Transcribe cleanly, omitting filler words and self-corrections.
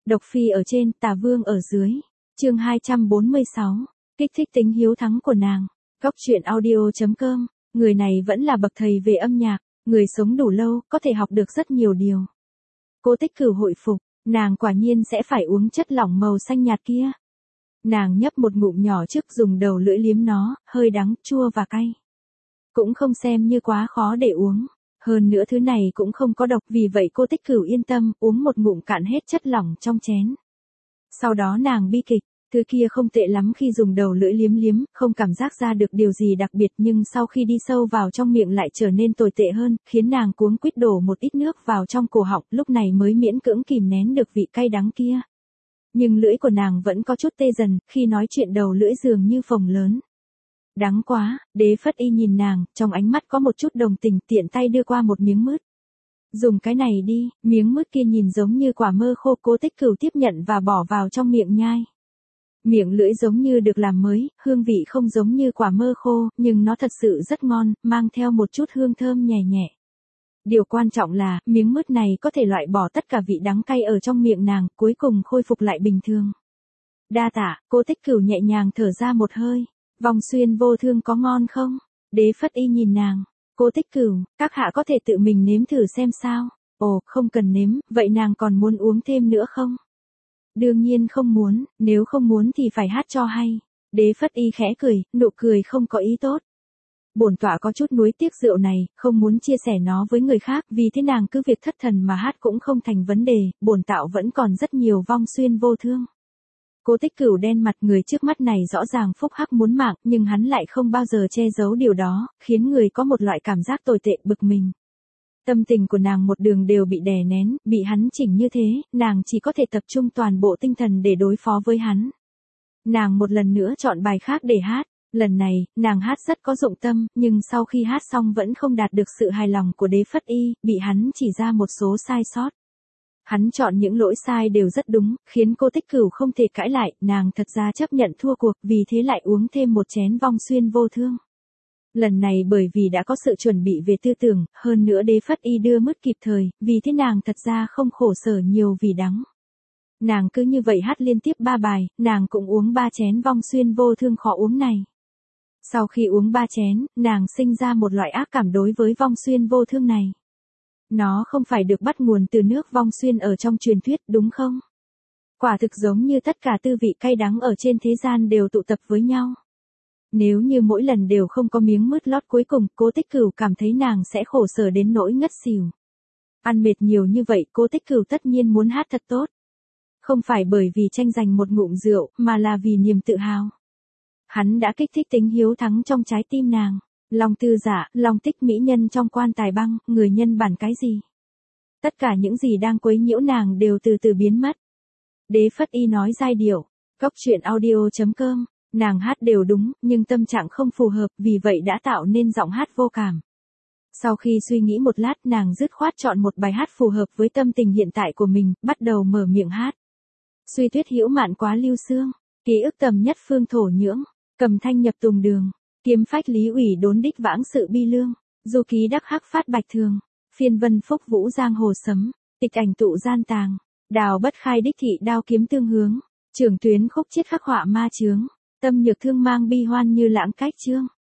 Độc phi ở trên, tà vương ở dưới. Chương 246. Kích thích tính hiếu thắng của nàng. Góc truyện audio.com. Người này vẫn là bậc thầy về âm nhạc, người sống đủ lâu, có thể học được rất nhiều điều. Cố Tích Cửu hội phục, nàng quả nhiên sẽ phải uống chất lỏng màu xanh nhạt kia. Nàng nhấp một ngụm nhỏ trước, dùng đầu lưỡi liếm nó, hơi đắng, chua và cay. Cũng không xem như quá khó để uống. Hơn nữa thứ này cũng không có độc, vì vậy Cố Tích Cửu yên tâm, uống một ngụm cạn hết chất lỏng trong chén. Sau đó nàng bi kịch, thứ kia không tệ lắm, khi dùng đầu lưỡi liếm liếm, không cảm giác ra được điều gì đặc biệt, nhưng sau khi đi sâu vào trong miệng lại trở nên tồi tệ hơn, khiến nàng cuống quýt đổ một ít nước vào trong cổ họng, lúc này mới miễn cưỡng kìm nén được vị cay đắng kia. Nhưng lưỡi của nàng vẫn có chút tê dần, khi nói chuyện đầu lưỡi dường như phồng lớn. Đắng quá, Đế Phất Y nhìn nàng, trong ánh mắt có một chút đồng tình, tiện tay đưa qua một miếng mứt. Dùng cái này đi, miếng mứt kia nhìn giống như quả mơ khô. Cố Tích Cửu tiếp nhận và bỏ vào trong miệng nhai. Miệng lưỡi giống như được làm mới, hương vị không giống như quả mơ khô, nhưng nó thật sự rất ngon, mang theo một chút hương thơm nhẹ nhẹ. Điều quan trọng là, miếng mứt này có thể loại bỏ tất cả vị đắng cay ở trong miệng nàng, cuối cùng khôi phục lại bình thường. Đa tạ, Cố Tích Cửu nhẹ nhàng thở ra một hơi. Vong xuyên vô thương có ngon không? Đế Phất Y nhìn nàng. Cố Tích Cửu, các hạ có thể tự mình nếm thử xem sao. Ồ, không cần nếm, vậy nàng còn muốn uống thêm nữa không? Đương nhiên không muốn, nếu không muốn thì phải hát cho hay. Đế Phất Y khẽ cười, nụ cười không có ý tốt. Bổn tọa có chút nuối tiếc rượu này, không muốn chia sẻ nó với người khác, vì thế nàng cứ việc thất thần mà hát cũng không thành vấn đề, bổn tạo vẫn còn rất nhiều vong xuyên vô thương. Cố Tích Cửu đen mặt, người trước mắt này rõ ràng phúc hắc muốn mạng, nhưng hắn lại không bao giờ che giấu điều đó, khiến người có một loại cảm giác tồi tệ, bực mình. Tâm tình của nàng một đường đều bị đè nén, bị hắn chỉnh như thế, nàng chỉ có thể tập trung toàn bộ tinh thần để đối phó với hắn. Nàng một lần nữa chọn bài khác để hát, lần này, nàng hát rất có dụng tâm, nhưng sau khi hát xong vẫn không đạt được sự hài lòng của Đế Phất Y, bị hắn chỉ ra một số sai sót. Hắn chọn những lỗi sai đều rất đúng, khiến Cố Tích Cửu không thể cãi lại, nàng thật ra chấp nhận thua cuộc, vì thế lại uống thêm một chén vong xuyên vô thương. Lần này bởi vì đã có sự chuẩn bị về tư tưởng, hơn nữa Đế Phất Y đưa mứt kịp thời, vì thế nàng thật ra không khổ sở nhiều vì đắng. Nàng cứ như vậy hát liên tiếp 3 bài, nàng cũng uống 3 chén vong xuyên vô thương khó uống này. Sau khi uống 3 chén, nàng sinh ra một loại ác cảm đối với vong xuyên vô thương này. Nó không phải được bắt nguồn từ nước vong xuyên ở trong truyền thuyết, đúng không? Quả thực giống như tất cả tư vị cay đắng ở trên thế gian đều tụ tập với nhau. Nếu như mỗi lần đều không có miếng mứt lót cuối cùng, Cố Tích Cửu cảm thấy nàng sẽ khổ sở đến nỗi ngất xỉu. Ăn mệt nhiều như vậy, Cố Tích Cửu tất nhiên muốn hát thật tốt. Không phải bởi vì tranh giành một ngụm rượu, mà là vì niềm tự hào. Hắn đã kích thích tính hiếu thắng trong trái tim nàng. Long tư giả, long tích mỹ nhân trong quan tài băng, người nhân bản cái gì? Tất cả những gì đang quấy nhiễu nàng đều từ từ biến mất. Đế Phất Y nói giai điệu. Góc truyện audio.com. Nàng hát đều đúng, nhưng tâm trạng không phù hợp, vì vậy đã tạo nên giọng hát vô cảm. Sau khi suy nghĩ một lát, nàng dứt khoát chọn một bài hát phù hợp với tâm tình hiện tại của mình, bắt đầu mở miệng hát. Suy tuyết hữu mạn quá lưu xương, ký ức tầm nhất phương thổ nhưỡng, cầm thanh nhập tùng đường, kiếm phách lý ủy đốn đích vãng sự bi lương, du ký đắc hắc phát bạch thường, phiên vân phúc vũ giang hồ sấm, tịch ảnh tụ gian tàng, đào bất khai đích thị đao kiếm tương hướng, trưởng tuyến khúc chiết khắc họa ma chướng, tâm nhược thương mang bi hoan như lãng cách chương.